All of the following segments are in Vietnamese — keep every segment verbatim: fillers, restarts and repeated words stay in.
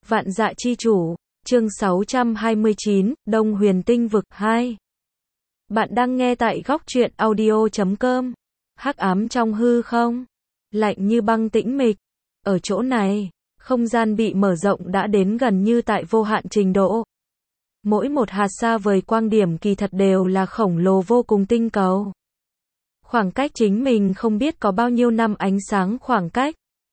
Vạn Dạ Chi Chủ, chương sáu trăm hai mươi chín, Đông Huyền Tinh Vực hai. Bạn đang nghe tại góc truyện audio chấm com. Hắc ám trong hư không, lạnh như băng tĩnh mịch. Ở chỗ này, không gian bị mở rộng đã đến gần như tại vô hạn trình độ. Mỗi một hạt xa vời quang điểm kỳ thật đều là khổng lồ vô cùng tinh cầu. Khoảng cách chính mình không biết có bao nhiêu năm ánh sáng khoảng cách.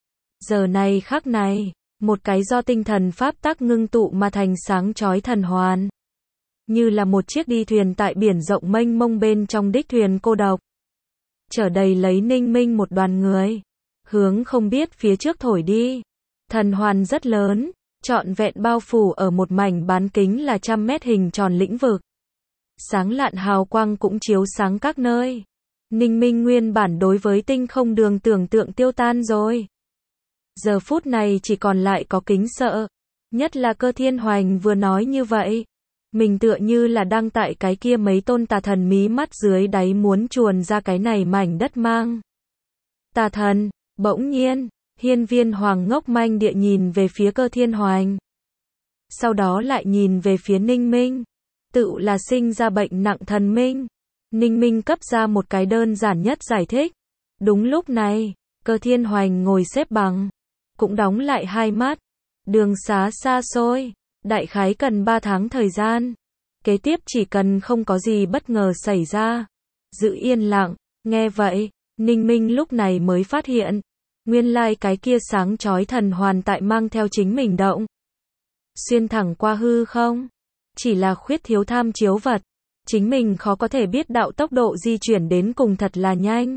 Giờ này khắc này, một cái do tinh thần pháp tắc ngưng tụ mà thành sáng chói thần hoàn. Như là một chiếc đi thuyền tại biển rộng mênh mông bên trong đích thuyền cô độc. Chở đầy lấy Ninh Minh một đoàn người. Hướng không biết phía trước thổi đi. Thần hoàn rất lớn, trọn vẹn bao phủ ở một mảnh bán kính là trăm mét hình tròn lĩnh vực. Sáng lạn hào quang cũng chiếu sáng các nơi. Ninh Minh nguyên bản đối với tinh không đường tưởng tượng tiêu tan rồi. Giờ phút này chỉ còn lại có kính sợ. Nhất là Cơ Thiên Hoành vừa nói như vậy. Mình tựa như là đang tại cái kia mấy tôn tà thần mí mắt dưới đáy muốn chuồn ra cái này mảnh đất mang. Tà thần, bỗng nhiên, Hiên Viên Hoàng ngốc manh địa nhìn về phía Cơ Thiên Hoành. Sau đó lại nhìn về phía Ninh Minh. Tự là sinh ra bệnh nặng thần minh. Ninh Minh cấp ra một cái đơn giản nhất giải thích. Đúng lúc này, Cơ Thiên Hoành ngồi xếp bằng. Cũng đóng lại hai mắt. Đường xá xa xôi, đại khái cần ba tháng thời gian. Kế tiếp chỉ cần không có gì bất ngờ xảy ra. Giữ yên lặng, nghe vậy, Ninh Minh lúc này mới phát hiện. Nguyên lai cái kia sáng chói thần hoàn tại mang theo chính mình động. Xuyên thẳng qua hư không. Chỉ là khuyết thiếu tham chiếu vật. Chính mình khó có thể biết đạo tốc độ di chuyển đến cùng thật là nhanh.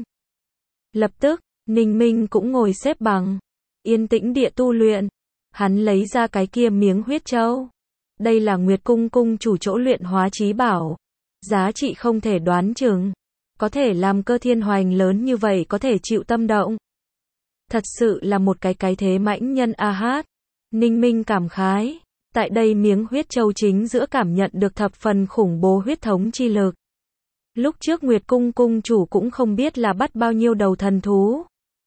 Lập tức, Ninh Minh cũng ngồi xếp bằng. Yên tĩnh địa tu luyện. Hắn lấy ra cái kia miếng huyết châu. Đây là Nguyệt Cung cung chủ chỗ luyện hóa chí bảo. Giá trị không thể đoán chừng. Có thể làm Cơ Thiên Hoành lớn như vậy có thể chịu tâm động. Thật sự là một cái cái thế mãnh nhân a hát. Ninh Minh cảm khái. Tại đây miếng huyết châu chính giữa cảm nhận được thập phần khủng bố huyết thống chi lực. Lúc trước Nguyệt Cung cung chủ cũng không biết là bắt bao nhiêu đầu thần thú.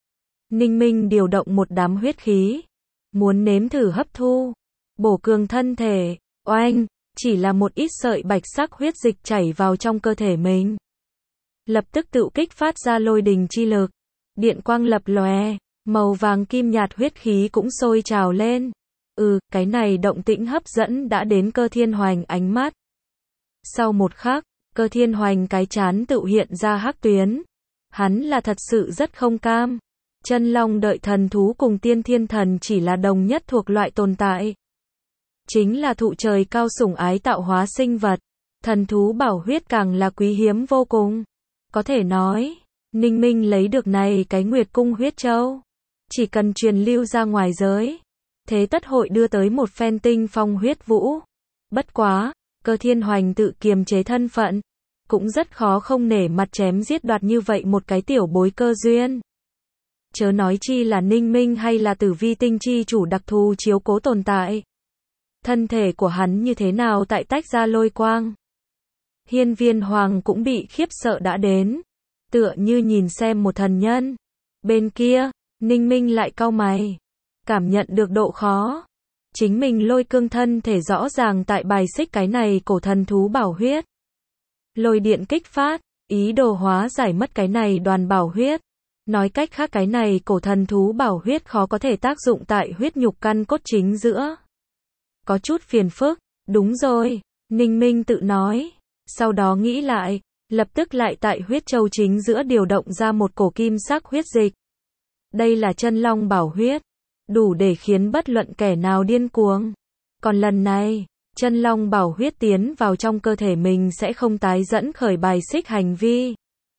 Ninh Minh điều động một đám huyết khí. Muốn nếm thử hấp thu. Bổ cường thân thể. Oanh, chỉ là một ít sợi bạch sắc huyết dịch chảy vào trong cơ thể mình. Lập tức tự kích phát ra lôi đình chi lực. Điện quang lập lòe. Màu vàng kim nhạt huyết khí cũng sôi trào lên. Ừ, cái này động tĩnh hấp dẫn đã đến Cơ Thiên Hoành ánh mắt. Sau một khắc, Cơ Thiên Hoành cái chán tự hiện ra hắc tuyến. Hắn là thật sự rất không cam. Chân long đợi thần thú cùng tiên thiên thần chỉ là đồng nhất thuộc loại tồn tại. Chính là thụ trời cao sủng ái tạo hóa sinh vật. Thần thú bảo huyết càng là quý hiếm vô cùng. Có thể nói, Ninh Minh lấy được này cái Nguyệt Cung huyết châu. Chỉ cần truyền lưu ra ngoài giới. Thế tất hội đưa tới một phen tinh phong huyết vũ. Bất quá, Cơ Thiên Hoành tự kiềm chế thân phận. Cũng rất khó không nể mặt chém giết đoạt như vậy một cái tiểu bối cơ duyên. Chớ nói chi là Ninh Minh hay là Tử Vi Tinh chi chủ đặc thù chiếu cố tồn tại. Thân thể của hắn như thế nào tại tách ra lôi quang. Hiên Viên Hoàng cũng bị khiếp sợ đã đến. Tựa như nhìn xem một thần nhân. Bên kia, Ninh Minh lại cau mày. Cảm nhận được độ khó. Chính mình lôi cương thân thể rõ ràng tại bài xích cái này cổ thần thú bảo huyết. Lôi điện kích phát, ý đồ hóa giải mất cái này đoàn bảo huyết. Nói cách khác cái này cổ thần thú bảo huyết khó có thể tác dụng tại huyết nhục căn cốt chính giữa. Có chút phiền phức, đúng rồi, Ninh Minh tự nói. Sau đó nghĩ lại, lập tức lại tại huyết châu chính giữa điều động ra một cổ kim sắc huyết dịch. Đây là chân long bảo huyết. Đủ để khiến bất luận kẻ nào điên cuồng. Còn lần này, chân long bảo huyết tiến vào trong cơ thể mình sẽ không tái dẫn khởi bài xích hành vi.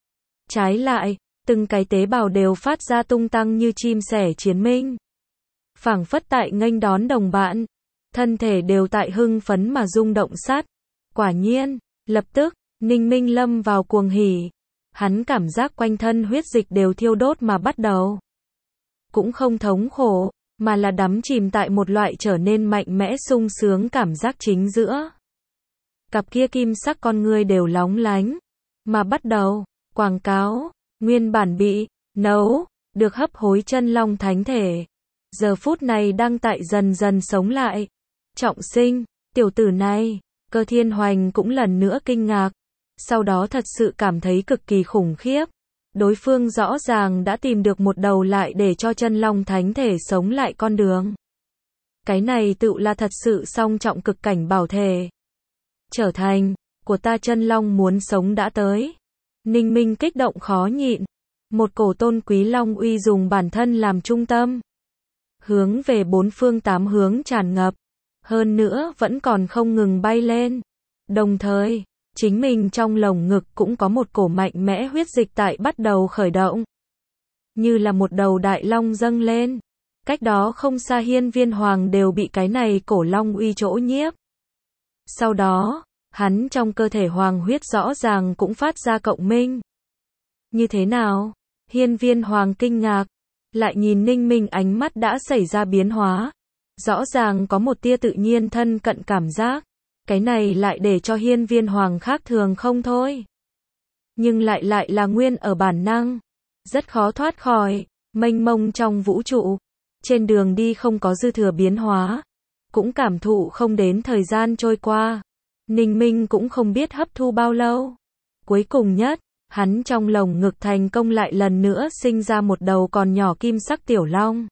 Trái lại, từng cái tế bào đều phát ra tung tăng như chim sẻ chiến minh. Phảng phất tại nghênh đón đồng bạn. Thân thể đều tại hưng phấn mà rung động sát. Quả nhiên, lập tức, Ninh Minh lâm vào cuồng hỉ. Hắn cảm giác quanh thân huyết dịch đều thiêu đốt mà bắt đầu. Cũng không thống khổ, mà là đắm chìm tại một loại trở nên mạnh mẽ sung sướng cảm giác chính giữa. Cặp kia kim sắc con ngươi đều lóng lánh. Mà bắt đầu, quảng cáo, nguyên bản bị, nấu, được hấp hối chân long thánh thể. giờ phút này đang tại dần dần sống lại. Trọng sinh, tiểu tử này, Cơ Thiên Hoành cũng lần nữa kinh ngạc. Sau đó thật sự cảm thấy cực kỳ khủng khiếp. Đối phương rõ ràng đã tìm được một đầu lại để cho chân long thánh thể sống lại con đường. Cái này tựu là thật sự song trọng cực cảnh bảo thể. Trở thành, của ta chân long muốn sống đã tới. Ninh Minh kích động khó nhịn. Một cổ tôn quý long uy dùng bản thân làm trung tâm. Hướng về bốn phương tám hướng tràn ngập. Hơn nữa vẫn còn không ngừng bay lên. Đồng thời, chính mình trong lồng ngực cũng có một cổ mạnh mẽ huyết dịch tại bắt đầu khởi động. Như là một đầu đại long dâng lên. Cách đó không xa Hiên Viên Hoàng đều bị cái này cổ long uy chỗ nhiếp. Sau đó, hắn trong cơ thể hoàng huyết rõ ràng cũng phát ra cộng minh. Như thế nào? Hiên Viên Hoàng kinh ngạc, lại nhìn Ninh Minh ánh mắt đã xảy ra biến hóa. Rõ ràng có một tia tự nhiên thân cận cảm giác. Cái này lại để cho Hiên Viên Hoàng khác thường không thôi. Nhưng lại lại là nguyên ở bản năng. Rất khó thoát khỏi, mênh mông trong vũ trụ. Trên đường đi không có dư thừa biến hóa. Cũng cảm thụ không đến thời gian trôi qua. Ninh Minh cũng không biết hấp thu bao lâu. Cuối cùng nhất, hắn trong lồng ngực thành công lại lần nữa sinh ra một đầu còn nhỏ kim sắc tiểu long.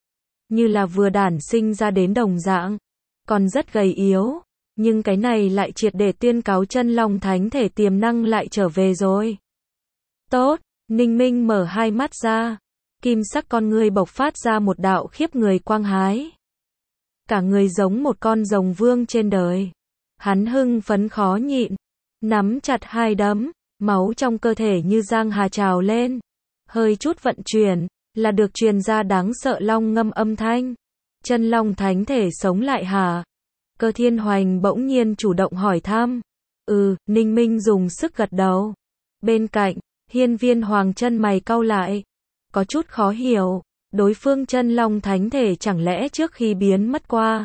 Như là vừa đản sinh ra đến đồng dạng. Còn rất gầy yếu. Nhưng cái này lại triệt để tuyên cáo chân long thánh thể tiềm năng lại trở về rồi. Tốt, Ninh Minh mở hai mắt ra. Kim sắc con ngươi bộc phát ra một đạo khiếp người quang hái. Cả người giống một con rồng vương trên đời. Hắn hưng phấn khó nhịn. Nắm chặt hai đấm. Máu trong cơ thể như giang hà trào lên. Hơi chút vận chuyển. Là được truyền ra đáng sợ long ngâm âm thanh. Chân long thánh thể sống lại hả? Cơ Thiên Hoành bỗng nhiên chủ động hỏi thăm. Ừ, Ninh Minh dùng sức gật đầu. Bên cạnh, Hiên Viên Hoàng chân mày cau lại. Có chút khó hiểu, đối phương chân long thánh thể chẳng lẽ trước khi biến mất qua.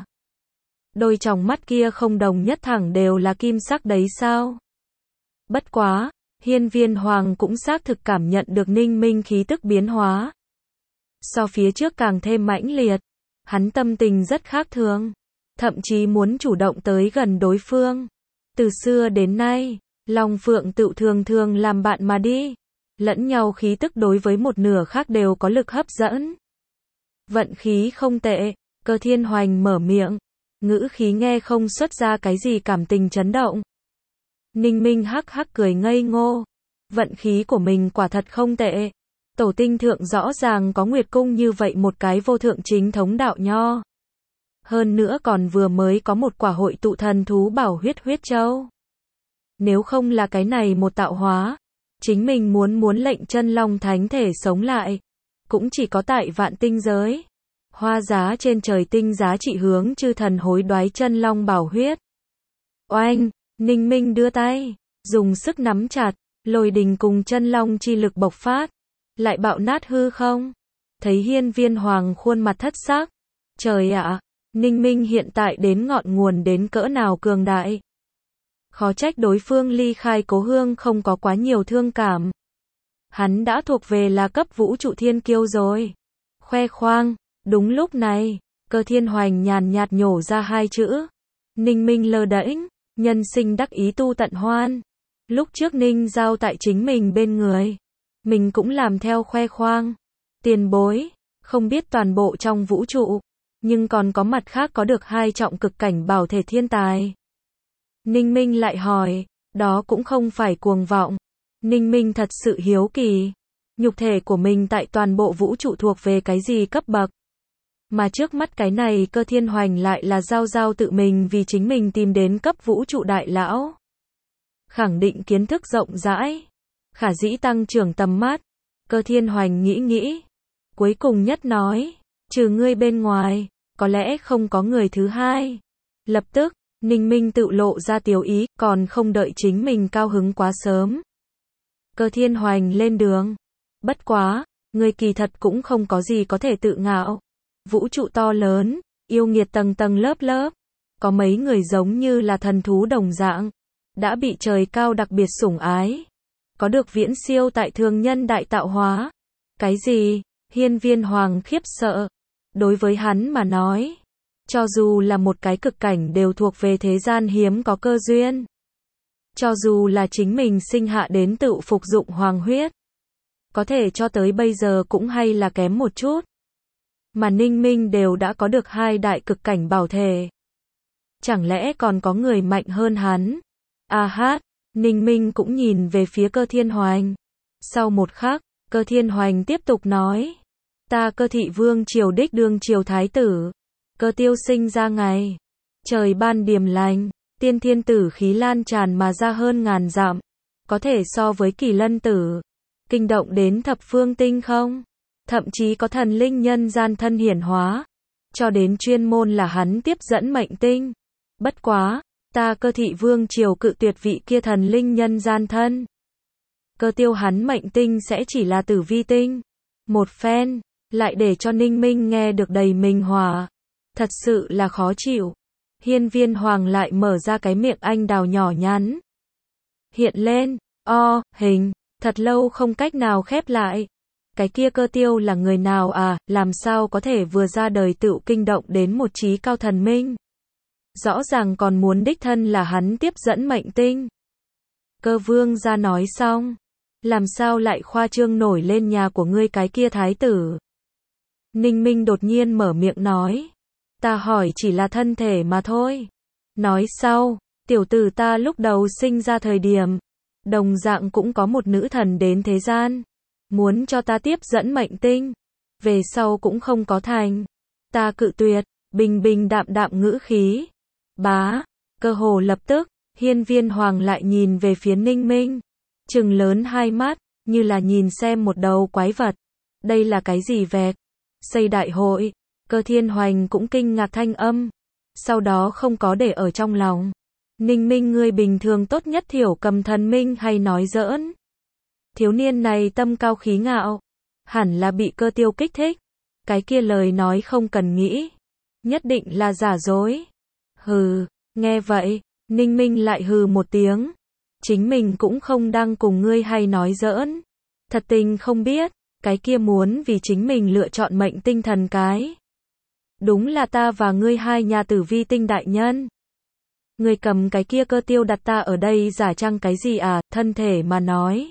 Đôi tròng mắt kia không đồng nhất thẳng đều là kim sắc đấy sao? Bất quá, Hiên Viên Hoàng cũng xác thực cảm nhận được Ninh Minh khí tức biến hóa. So phía trước càng thêm mãnh liệt, hắn tâm tình rất khác thường. Thậm chí muốn chủ động tới gần đối phương. Từ xưa đến nay, Long Phượng tự thường thường làm bạn mà đi. Lẫn nhau khí tức đối với một nửa khác đều có lực hấp dẫn. Vận khí không tệ, Cơ Thiên Hoành mở miệng. Ngữ khí nghe không xuất ra cái gì cảm tình chấn động. Ninh Minh hắc hắc cười ngây ngô. Vận khí của mình quả thật không tệ. Tổ tinh thượng rõ ràng có Nguyệt Cung như vậy một cái vô thượng chính thống đạo nho. Hơn nữa còn vừa mới có một quả hội tụ thần thú bảo huyết huyết châu. Nếu không là cái này một tạo hóa, chính mình muốn muốn lệnh chân long thánh thể sống lại, cũng chỉ có tại vạn tinh giới. Hoa giá trên trời tinh giá trị hướng chư thần hối đoái chân long bảo huyết. Oanh, Ninh Minh đưa tay, dùng sức nắm chặt, lôi đình cùng chân long chi lực bộc phát, lại bạo nát hư không. Thấy Hiên Viên Hoàng khuôn mặt thất sắc. Trời ạ! Ninh Minh hiện tại đến ngọn nguồn đến cỡ nào cường đại. Khó trách đối phương ly khai cố hương không có quá nhiều thương cảm. Hắn đã thuộc về là cấp vũ trụ thiên kiêu rồi. Khoe khoang, đúng lúc này, Cơ Thiên Hoành nhàn nhạt nhổ ra hai chữ. Ninh Minh lơ đễnh, nhân sinh đắc ý tu tận hoan. Lúc trước Ninh giao tại chính mình bên người. Mình cũng làm theo khoe khoang. Tiền bối, không biết toàn bộ trong vũ trụ. Nhưng còn có mặt khác có được hai trọng cực cảnh bảo thể thiên tài. Ninh Minh lại hỏi, đó cũng không phải cuồng vọng. Ninh Minh thật sự hiếu kỳ. Nhục thể của mình tại toàn bộ vũ trụ thuộc về cái gì cấp bậc. Mà trước mắt cái này Cơ Thiên Hoành lại là giao giao tự mình vì chính mình tìm đến cấp vũ trụ đại lão. Khẳng định kiến thức rộng rãi. Khả dĩ tăng trưởng tầm mắt. Cơ Thiên Hoành nghĩ nghĩ. Cuối cùng nhất nói, trừ ngươi bên ngoài, có lẽ không có người thứ hai. Lập tức, Ninh Minh tự lộ ra tiểu ý, còn không đợi chính mình cao hứng quá sớm. Cơ Thiên Hoành lên đường. Bất quá, ngươi kỳ thật cũng không có gì có thể tự ngạo. Vũ trụ to lớn, yêu nghiệt tầng tầng lớp lớp. Có mấy người giống như là thần thú đồng dạng. Đã bị trời cao đặc biệt sủng ái. Có được viễn siêu tại thường nhân đại tạo hóa. Cái gì? Hiên Viên Hoàng khiếp sợ. Đối với hắn mà nói, cho dù là một cái cực cảnh đều thuộc về thế gian hiếm có cơ duyên. Cho dù là chính mình sinh hạ đến tự phục dụng hoàng huyết, có thể cho tới bây giờ cũng hay là kém một chút. Mà Ninh Minh đều đã có được hai đại cực cảnh bảo thể. Chẳng lẽ còn có người mạnh hơn hắn? A hát, Ninh Minh cũng nhìn về phía Cơ Thiên Hoành. Sau một khắc, Cơ Thiên Hoành tiếp tục nói. Ta Cơ thị vương triều đích đương triều thái tử. Cơ tiêu sinh ra ngày. Trời ban điềm lành, tiên thiên tử khí lan tràn mà ra hơn ngàn dặm. Có thể so với Kỳ Lân tử. Kinh động đến thập phương tinh không? Thậm chí có thần linh nhân gian thân hiển hóa. Cho đến chuyên môn là hắn tiếp dẫn mệnh tinh. Bất quá, ta Cơ thị vương triều cự tuyệt vị kia thần linh nhân gian thân. Cơ tiêu hắn mệnh tinh sẽ chỉ là tử vi tinh. Một phen, lại để cho Ninh Minh nghe được đầy mình hỏa. Thật sự là khó chịu. Hiên Viên Hoàng lại mở ra cái miệng anh đào nhỏ nhắn. Hiện lên, o, hình, thật lâu không cách nào khép lại. Cái kia Cơ tiêu là người nào à, làm sao có thể vừa ra đời tựu kinh động đến một trí cao thần minh. Rõ ràng còn muốn đích thân là hắn tiếp dẫn mệnh tinh. Cơ vương ra nói xong. Làm sao lại khoa trương nổi lên nhà của ngươi cái kia thái tử. Ninh Minh đột nhiên mở miệng nói. Ta hỏi chỉ là thân thể mà thôi. Nói sau, tiểu tử ta lúc đầu sinh ra thời điểm. Đồng dạng cũng có một nữ thần đến thế gian. Muốn cho ta tiếp dẫn mệnh tinh. Về sau cũng không có thành. Ta cự tuyệt, bình bình đạm đạm ngữ khí. Bá, cơ hồ lập tức, Hiên Viên Hoàng lại nhìn về phía Ninh Minh. Trừng lớn hai mắt, như là nhìn xem một đầu quái vật. Đây là cái gì vẹt? Xây đại hội, Cơ Thiên Hoành cũng kinh ngạc thanh âm. Sau đó không có để ở trong lòng. Ninh Minh ngươi bình thường tốt nhất thiểu cầm thần minh hay nói giỡn. Thiếu niên này tâm cao khí ngạo. Hẳn là bị Cơ tiêu kích thích. Cái kia lời nói không cần nghĩ. Nhất định là giả dối. Hừ, nghe vậy, Ninh Minh lại hừ một tiếng. Chính mình cũng không đang cùng ngươi hay nói giỡn. Thật tình không biết, cái kia muốn vì chính mình lựa chọn mệnh tinh thần cái. Đúng là ta và ngươi hai nhà tử vi tinh đại nhân. Ngươi cầm cái kia Cơ tiêu đặt ta ở đây giả trăng cái gì à, thân thể mà nói.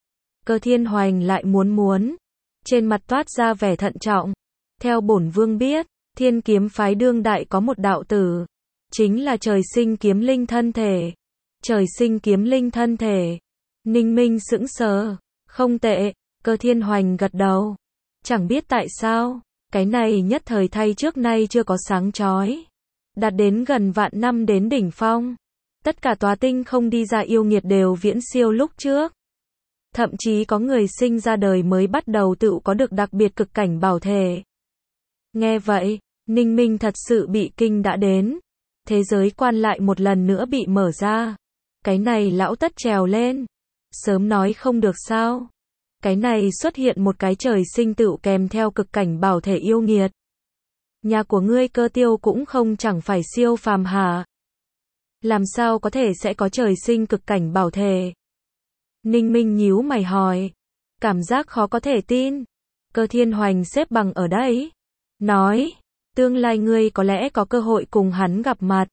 Cơ Thiên Hoành lại muốn muốn. Trên mặt toát ra vẻ thận trọng. Theo bổn vương biết, Thiên kiếm phái đương đại có một đạo tử. Chính là trời sinh kiếm linh thân thể. Trời sinh kiếm linh thân thể. Ninh Minh sững sờ. Không tệ, Cơ Thiên Hoành gật đầu. Chẳng biết tại sao, cái này nhất thời thay trước nay chưa có sáng chói. Đạt đến gần vạn năm đến đỉnh phong. Tất cả tòa tinh không đi ra yêu nghiệt đều viễn siêu lúc trước. Thậm chí có người sinh ra đời mới bắt đầu tự có được đặc biệt cực cảnh bảo thể. Nghe vậy, Ninh Minh thật sự bị kinh đã đến. Thế giới quan lại một lần nữa bị mở ra. Cái này lão tất trèo lên. Sớm nói không được sao. Cái này xuất hiện một cái trời sinh tựu kèm theo cực cảnh bảo thể yêu nghiệt. Nhà của ngươi Cơ tiêu cũng không chẳng phải siêu phàm hả? Làm sao có thể sẽ có trời sinh cực cảnh bảo thể? Ninh Minh nhíu mày hỏi. Cảm giác khó có thể tin. Cơ Thiên Hoành xếp bằng ở đây. Nói. Tương lai ngươi có lẽ có cơ hội cùng hắn gặp mặt.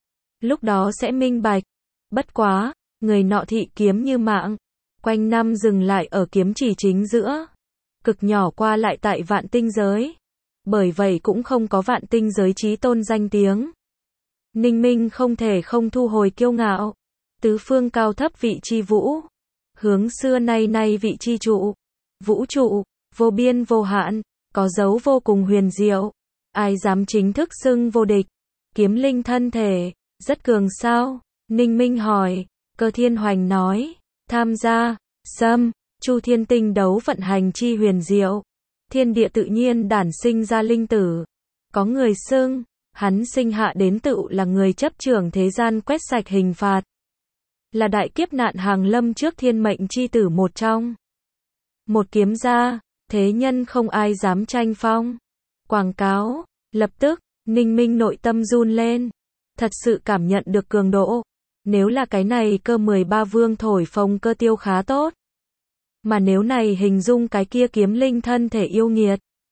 Lúc đó sẽ minh bạch. Bất quá, người nọ thị kiếm như mạng. Quanh năm dừng lại ở kiếm chỉ chính giữa. Cực nhỏ qua lại tại vạn tinh giới. Bởi vậy cũng không có vạn tinh giới chí tôn danh tiếng. Ninh Minh không thể không thu hồi kiêu ngạo. Tứ phương cao thấp vị chi vũ. Hướng xưa nay nay vị chi trụ. Vũ trụ, vô biên vô hạn, có dấu vô cùng huyền diệu. Ai dám chính thức xưng vô địch. Kiếm linh thân thể, rất cường sao? Ninh Minh hỏi. Cơ Thiên Hoành nói. Tham gia, xâm, Chu Thiên tinh đấu vận hành chi huyền diệu. Thiên địa tự nhiên đản sinh ra linh tử. Có người xưng, hắn sinh hạ đến tựu là người chấp trưởng thế gian quét sạch hình phạt. Là đại kiếp nạn hàng lâm trước thiên mệnh chi tử một trong. Một kiếm ra, thế nhân không ai dám tranh phong. Quảng cáo, lập tức, Ninh Minh nội tâm run lên. Thật sự cảm nhận được cường độ. Nếu là cái này cơ mười ba vương thổi phồng Cơ tiêu khá tốt. Mà nếu này hình dung cái kia kiếm linh thân thể yêu nghiệt.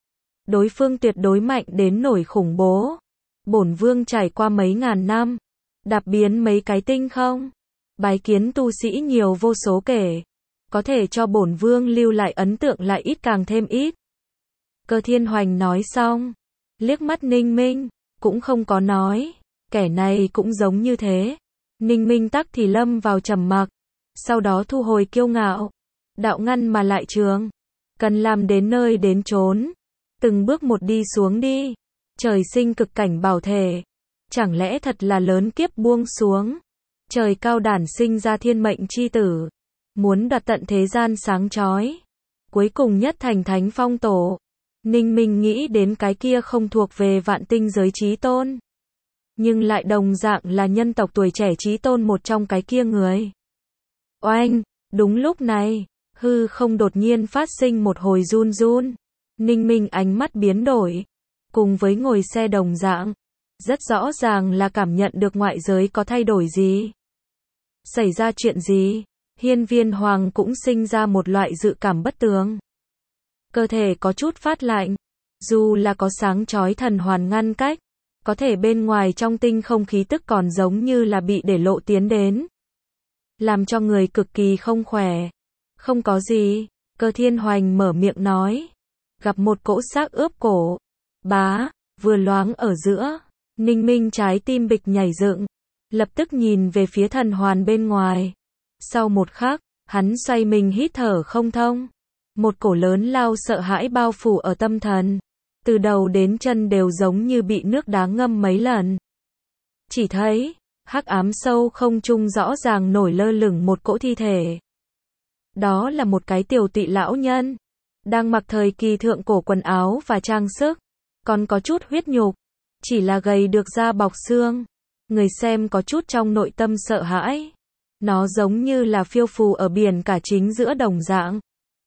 Đối phương tuyệt đối mạnh đến nổi khủng bố. Bổn vương trải qua mấy ngàn năm, đạp biến mấy cái tinh không, bái kiến tu sĩ nhiều vô số kể, có thể cho bổn vương lưu lại ấn tượng lại ít càng thêm ít. Cơ Thiên Hoành nói xong, liếc mắt Ninh Minh, cũng không có nói, kẻ này cũng giống như thế. Ninh Minh tắc thì lâm vào trầm mặc, sau đó thu hồi kiêu ngạo, đạo ngăn mà lại trường, cần làm đến nơi đến chốn, từng bước một đi xuống đi. Trời sinh cực cảnh bảo thể, chẳng lẽ thật là lớn kiếp buông xuống, trời cao đản sinh ra thiên mệnh chi tử, muốn đoạt tận thế gian sáng chói, cuối cùng nhất thành thánh phong tổ. Ninh Minh nghĩ đến cái kia không thuộc về vạn tinh giới chí tôn, nhưng lại đồng dạng là nhân tộc tuổi trẻ chí tôn một trong cái kia người. Oanh, đúng lúc này, hư không đột nhiên phát sinh một hồi run run. Ninh Minh ánh mắt biến đổi, cùng với ngồi xe đồng dạng, rất rõ ràng là cảm nhận được ngoại giới có thay đổi gì. Xảy ra chuyện gì? Hiên Viên Hoàng cũng sinh ra một loại dự cảm bất tường. Cơ thể có chút phát lạnh, dù là có sáng chói thần hoàn ngăn cách, có thể bên ngoài trong tinh không khí tức còn giống như là bị để lộ tiến đến, làm cho người cực kỳ không khỏe. Không có gì, Cơ Thiên Hoành mở miệng nói, gặp một cỗ xác ướp cổ. Bá, vừa loáng ở giữa, Ninh Minh trái tim bịch nhảy dựng, lập tức nhìn về phía thần hoàn bên ngoài. Sau một khắc, hắn xoay mình hít thở không thông. Một cổ lớn lao sợ hãi bao phủ ở tâm thần, từ đầu đến chân đều giống như bị nước đá ngâm mấy lần. Chỉ thấy, hắc ám sâu không trung rõ ràng nổi lơ lửng một cỗ thi thể. Đó là một cái tiểu tụy lão nhân, đang mặc thời kỳ thượng cổ quần áo và trang sức, còn có chút huyết nhục, chỉ là gầy được da bọc xương. Người xem có chút trong nội tâm sợ hãi. Nó giống như là phiêu phù ở biển cả chính giữa đồng dạng.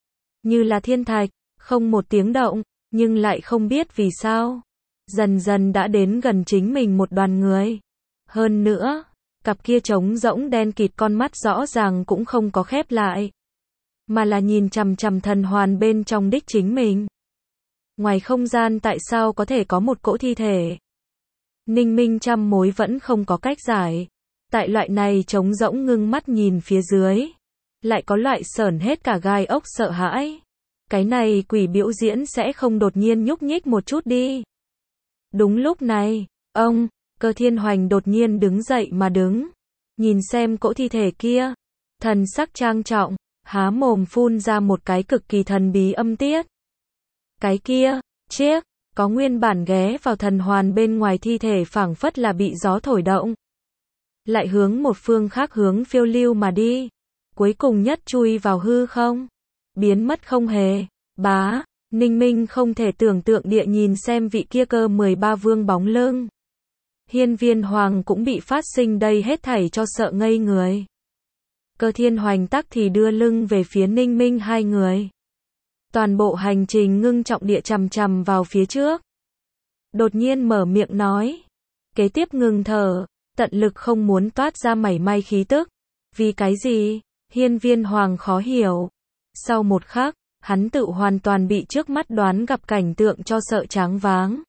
Như là thiên thạch, không một tiếng động, nhưng lại không biết vì sao. Dần dần đã đến gần chính mình một đoàn người. Hơn nữa, cặp kia trống rỗng đen kịt con mắt rõ ràng cũng không có khép lại, mà là nhìn chằm chằm thần hoàn bên trong đích chính mình. Ngoài không gian tại sao có thể có một cỗ thi thể? Ninh Minh trăm mối vẫn không có cách giải. Tại loại này trống rỗng ngưng mắt nhìn phía dưới, lại có loại sởn hết cả gai ốc sợ hãi. Cái này quỷ biểu diễn sẽ không đột nhiên nhúc nhích một chút đi. Đúng lúc này, ông, Cơ Thiên Hoành đột nhiên đứng dậy mà đứng, nhìn xem cỗ thi thể kia, thần sắc trang trọng, há mồm phun ra một cái cực kỳ thần bí âm tiết. Cái kia, chiếc, có nguyên bản ghé vào thần hoàn bên ngoài thi thể phảng phất là bị gió thổi động, lại hướng một phương khác hướng phiêu lưu mà đi, cuối cùng nhất chui vào hư không, biến mất không hề. Bá, Ninh Minh không thể tưởng tượng địa nhìn xem vị kia Cơ mười ba vương bóng lưng. Hiên Viên Hoàng cũng bị phát sinh đây hết thảy cho sợ ngây người. Cơ Thiên Hoành tắc thì đưa lưng về phía Ninh Minh hai người. Toàn bộ hành trình ngưng trọng địa chằm chằm vào phía trước. Đột nhiên mở miệng nói. Kế tiếp ngừng thở, tận lực không muốn toát ra mảy may khí tức. Vì cái gì? Hiên Viên Hoàng khó hiểu. Sau một khắc, hắn tự hoàn toàn bị trước mắt đoán gặp cảnh tượng cho sợ choáng váng.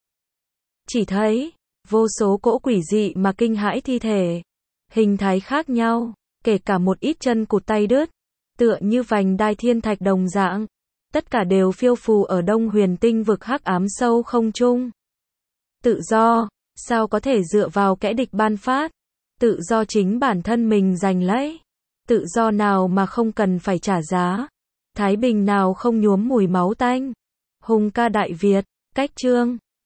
Chỉ thấy, vô số cỗ quỷ dị mà kinh hãi thi thể, hình thái khác nhau, kể cả một ít chân cụt tay đứt, tựa như vành đai thiên thạch đồng dạng, tất cả đều phiêu phù ở Đông Huyền Tinh vực hắc ám sâu không trung. Tự do, sao có thể dựa vào kẻ địch ban phát? Tự do chính bản thân mình giành lấy. Tự do nào mà không cần phải trả giá? Thái bình nào không nhuốm mùi máu tanh? Hùng ca Đại Việt, cách chương